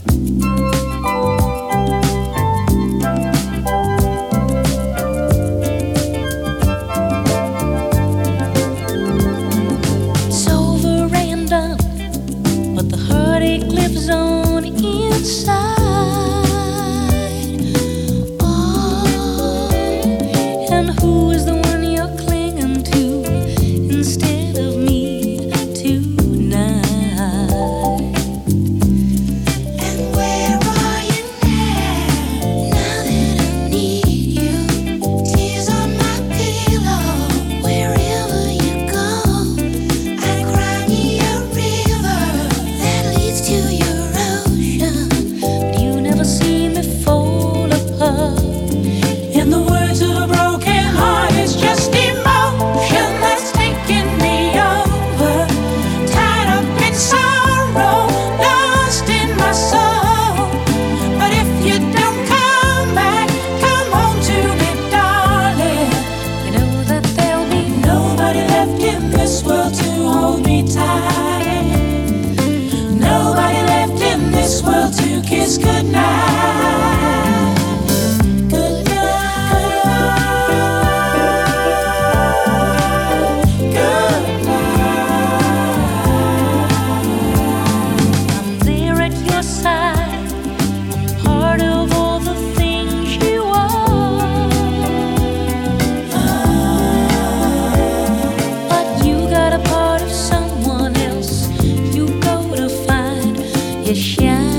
It's over and done, but the heartache lives on inside. Oh, and who is the one you're clinging to instead of me tonight? And where are you now? Now that I need you, tears on my pillow. Wherever you go, I cry me a river that leads to your ocean. But you never see me fall apart. In the words of a broken heart, it's just emotion that's taking me over. Tied up in sorrow, lost in my soul. But if you don't come back, come home to me, darling. You know that there'll be nobody left in this world to hold me tight. Nobody left in this world to kiss goodnight. I'm there at your side, part of all the things you are. But you got a part of someone else you go to find. You shine.